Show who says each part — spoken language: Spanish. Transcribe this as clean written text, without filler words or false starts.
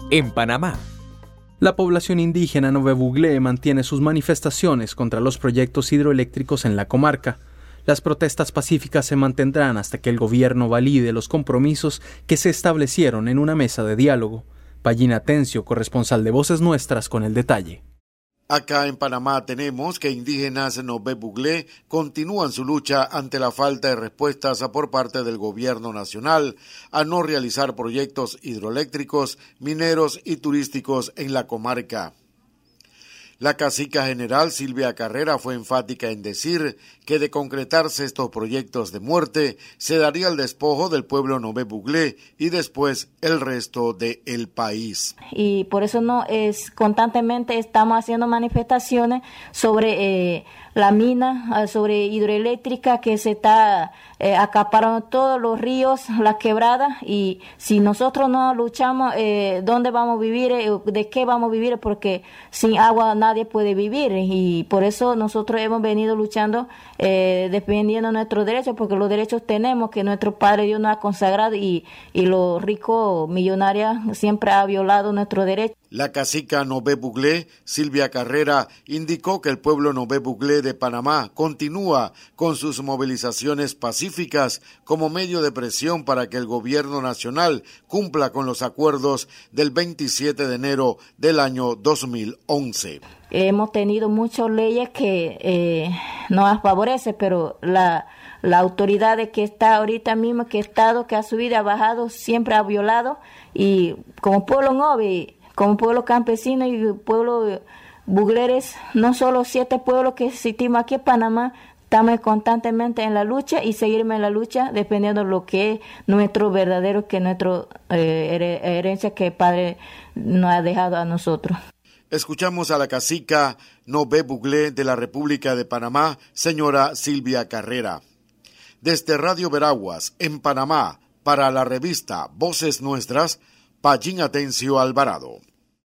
Speaker 1: en Panamá. La población indígena Nové Buglé mantiene sus manifestaciones contra los proyectos hidroeléctricos en la comarca. Las protestas pacíficas se mantendrán hasta que el gobierno valide los compromisos que se establecieron en una mesa de diálogo. Pallín Atencio, corresponsal de Voces Nuestras, con el detalle.
Speaker 2: Acá en Panamá tenemos que indígenas Nové Buglé continúan su lucha ante la falta de respuestas por parte del gobierno nacional a no realizar proyectos hidroeléctricos, mineros y turísticos en la comarca. La cacica general Silvia Carrera fue enfática en decir que de concretarse estos proyectos de muerte, se daría el despojo del pueblo Nové Buglé y después el resto del país.
Speaker 3: Y por eso constantemente estamos haciendo manifestaciones sobre la mina, sobre hidroeléctrica que se está acaparando todos los ríos, las quebradas, y si nosotros no luchamos, ¿dónde vamos a vivir? ¿De qué vamos a vivir? Porque sin agua nadie puede vivir, y por eso nosotros hemos venido luchando, defendiendo nuestros derechos, porque los derechos tenemos, que nuestro Padre Dios nos ha consagrado, y los ricos millonarios siempre ha violado nuestros derechos.
Speaker 2: La cacica Nové Buglé, Silvia Carrera, indicó que el pueblo Nové Buglé de Panamá continúa con sus movilizaciones pacíficas como medio de presión para que el gobierno nacional cumpla con los acuerdos del 27 de enero del año 2011.
Speaker 3: Hemos tenido muchas leyes que nos favorecen, pero la autoridad que está ahorita mismo, que Estado que ha subido y ha bajado, siempre ha violado, y como pueblo Nové, como pueblo campesino y pueblo bugleres, no solo 7 pueblos que existimos aquí en Panamá, estamos constantemente en la lucha y seguirme en la lucha defendiendo lo que es nuestro verdadero, que nuestra herencia que el Padre nos ha dejado a nosotros.
Speaker 2: Escuchamos a la cacica Nové Buglé de la República de Panamá, señora Silvia Carrera. Desde Radio Veraguas, en Panamá, para la revista Voces Nuestras, Pallín Atencio Alvarado.